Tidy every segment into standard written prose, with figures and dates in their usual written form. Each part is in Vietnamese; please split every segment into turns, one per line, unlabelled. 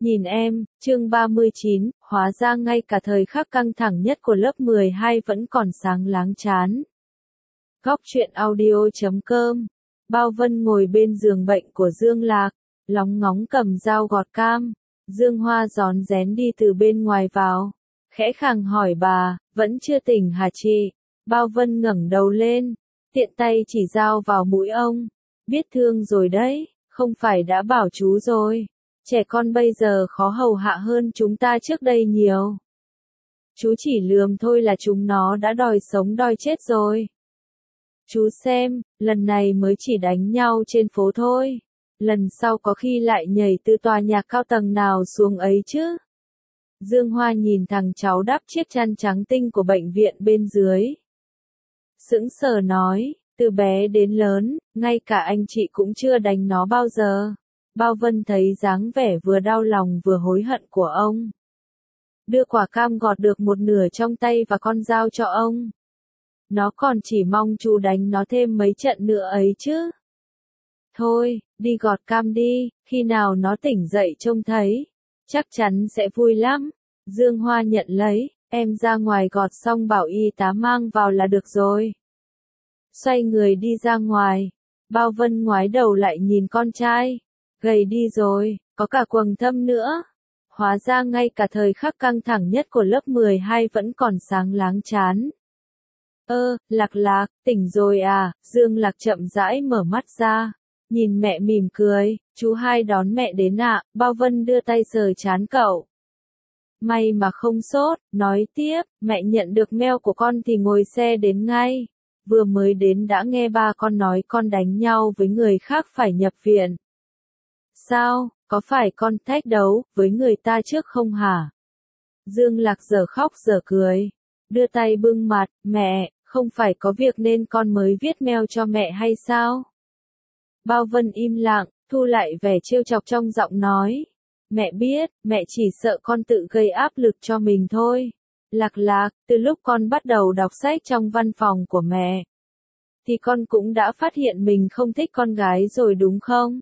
Nhìn em, chương 39, hóa ra ngay cả thời khắc căng thẳng nhất của lớp 12 vẫn còn sáng láng chán. Góc truyện audio.com. Bao Vân ngồi bên giường bệnh của Dương Lạc, lóng ngóng cầm dao gọt cam. Dương Hoa rón rén đi từ bên ngoài vào, khẽ khàng hỏi bà, vẫn chưa tỉnh hả chị? Bao Vân ngẩng đầu lên, tiện tay chỉ dao vào mũi ông. Biết thương rồi đấy, không phải đã bảo chú rồi. Trẻ con bây giờ khó hầu hạ hơn chúng ta trước đây nhiều. Chú chỉ lườm thôi là chúng nó đã đòi sống đòi chết rồi. Chú xem, lần này mới chỉ đánh nhau trên phố thôi. Lần sau có khi lại nhảy từ tòa nhà cao tầng nào xuống ấy chứ. Dương Hoa nhìn thằng cháu đắp chiếc chăn trắng tinh của bệnh viện bên dưới. Sững sờ nói, từ bé đến lớn, ngay cả anh chị cũng chưa đánh nó bao giờ. Bao Vân thấy dáng vẻ vừa đau lòng vừa hối hận của ông. Đưa quả cam gọt được một nửa trong tay và con dao cho ông. Nó còn chỉ mong chú đánh nó thêm mấy trận nữa ấy chứ. Thôi, đi gọt cam đi, khi nào nó tỉnh dậy trông thấy. Chắc chắn sẽ vui lắm. Dương Hoa nhận lấy, em ra ngoài gọt xong bảo y tá mang vào là được rồi. Xoay người đi ra ngoài. Bao Vân ngoái đầu lại nhìn con trai. Gầy đi rồi, có cả quầng thâm nữa. Hóa ra ngay cả thời khắc căng thẳng nhất của lớp 12 vẫn còn sáng láng chán. Lạc Lạc, tỉnh rồi à? Dương Lạc chậm rãi mở mắt ra, nhìn mẹ mỉm cười, chú hai đón mẹ đến ạ. Bao Vân đưa tay sờ trán cậu. May mà không sốt, nói tiếp, mẹ nhận được mail của con thì ngồi xe đến ngay. Vừa mới đến đã nghe ba con nói con đánh nhau với người khác phải nhập viện. Sao, có phải con thách đấu với người ta trước không hả? Dương Lạc giờ khóc giờ cười, đưa tay bưng mặt, mẹ, không phải có việc nên con mới viết mail cho mẹ hay sao? Bao Vân im lặng, thu lại vẻ trêu chọc trong giọng nói. Mẹ biết, mẹ chỉ sợ con tự gây áp lực cho mình thôi. Lạc Lạc, từ lúc con bắt đầu đọc sách trong văn phòng của mẹ, thì con cũng đã phát hiện mình không thích con gái rồi đúng không?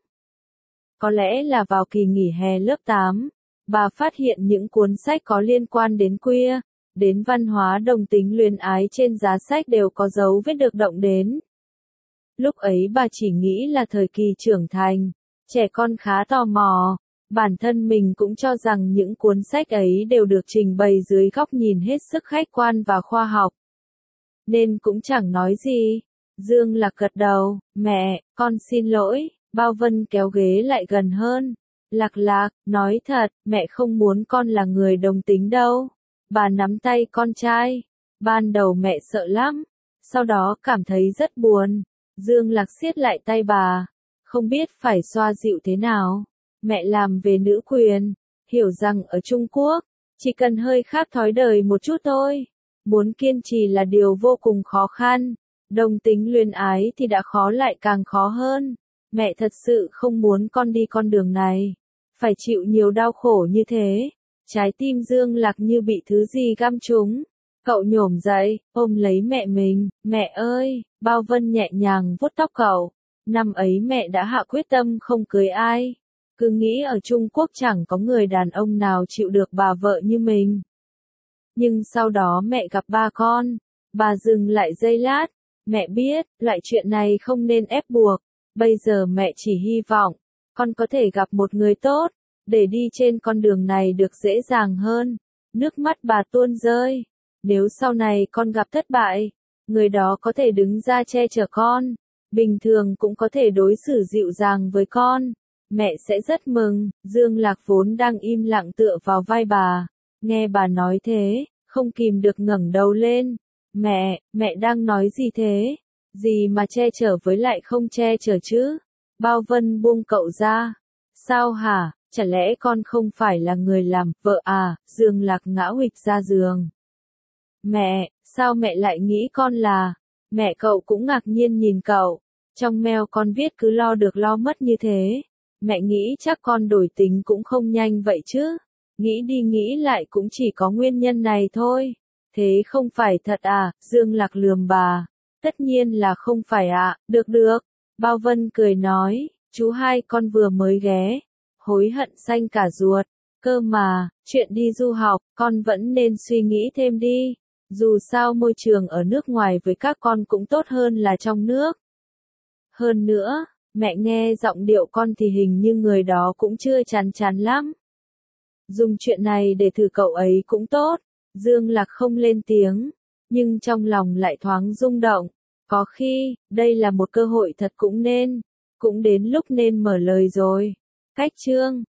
Có lẽ là vào kỳ nghỉ hè lớp 8, bà phát hiện những cuốn sách có liên quan đến queer, đến văn hóa đồng tính luyến ái trên giá sách đều có dấu vết được động đến. Lúc ấy bà chỉ nghĩ là thời kỳ trưởng thành, trẻ con khá tò mò, bản thân mình cũng cho rằng những cuốn sách ấy đều được trình bày dưới góc nhìn hết sức khách quan và khoa học. Nên cũng chẳng nói gì. Dương Lạc gật đầu, mẹ, con xin lỗi. Bao Vân kéo ghế lại gần hơn. Lạc Lạc, nói thật, mẹ không muốn con là người đồng tính đâu. Bà nắm tay con trai. Ban đầu mẹ sợ lắm, sau đó cảm thấy rất buồn. Dương Lạc siết lại tay bà, không biết phải xoa dịu thế nào. Mẹ làm về nữ quyền, hiểu rằng ở Trung Quốc, chỉ cần hơi khác thói đời một chút thôi. Muốn kiên trì là điều vô cùng khó khăn. Đồng tính luyến ái thì đã khó lại càng khó hơn. Mẹ thật sự không muốn con đi con đường này, phải chịu nhiều đau khổ như thế. Trái tim Dương Lạc như bị thứ gì găm trúng. Cậu nhổm dậy, ôm lấy mẹ mình. Mẹ ơi, Bao Vân nhẹ nhàng vuốt tóc cậu. Năm ấy mẹ đã hạ quyết tâm không cưới ai. Cứ nghĩ ở Trung Quốc chẳng có người đàn ông nào chịu được bà vợ như mình. Nhưng sau đó mẹ gặp ba con. Bà dừng lại giây lát. Mẹ biết, loại chuyện này không nên ép buộc. Bây giờ mẹ chỉ hy vọng, con có thể gặp một người tốt, để đi trên con đường này được dễ dàng hơn. Nước mắt bà tuôn rơi. Nếu sau này con gặp thất bại, người đó có thể đứng ra che chở con, bình thường cũng có thể đối xử dịu dàng với con. Mẹ sẽ rất mừng. Dương Lạc vốn đang im lặng tựa vào vai bà, nghe bà nói thế, không kìm được ngẩng đầu lên. Mẹ đang nói gì thế? Gì mà che chở với lại không che chở chứ? Bao Vân buông cậu ra. Sao hả? Chả lẽ con không phải là người làm vợ à? Dương Lạc ngã huỵch ra giường. Mẹ, sao mẹ lại nghĩ con là? Mẹ cậu cũng ngạc nhiên nhìn cậu. Trong mail con viết cứ lo được lo mất như thế. Mẹ nghĩ chắc con đổi tính cũng không nhanh vậy chứ. Nghĩ đi nghĩ lại cũng chỉ có nguyên nhân này thôi. Thế không phải thật à? Dương Lạc lườm bà. Tất nhiên là không phải ạ. Được. Bao Vân cười nói, chú hai con vừa mới ghé. Hối hận xanh cả ruột. Cơ mà, chuyện đi du học, con vẫn nên suy nghĩ thêm đi. Dù sao môi trường ở nước ngoài với các con cũng tốt hơn là trong nước. Hơn nữa, mẹ nghe giọng điệu con thì hình như người đó cũng chưa chán chán lắm. Dùng chuyện này để thử cậu ấy cũng tốt. Dương Lạc không lên tiếng, nhưng trong lòng lại thoáng rung động. Có khi, đây là một cơ hội thật cũng đến lúc nên mở lời rồi. Cách chương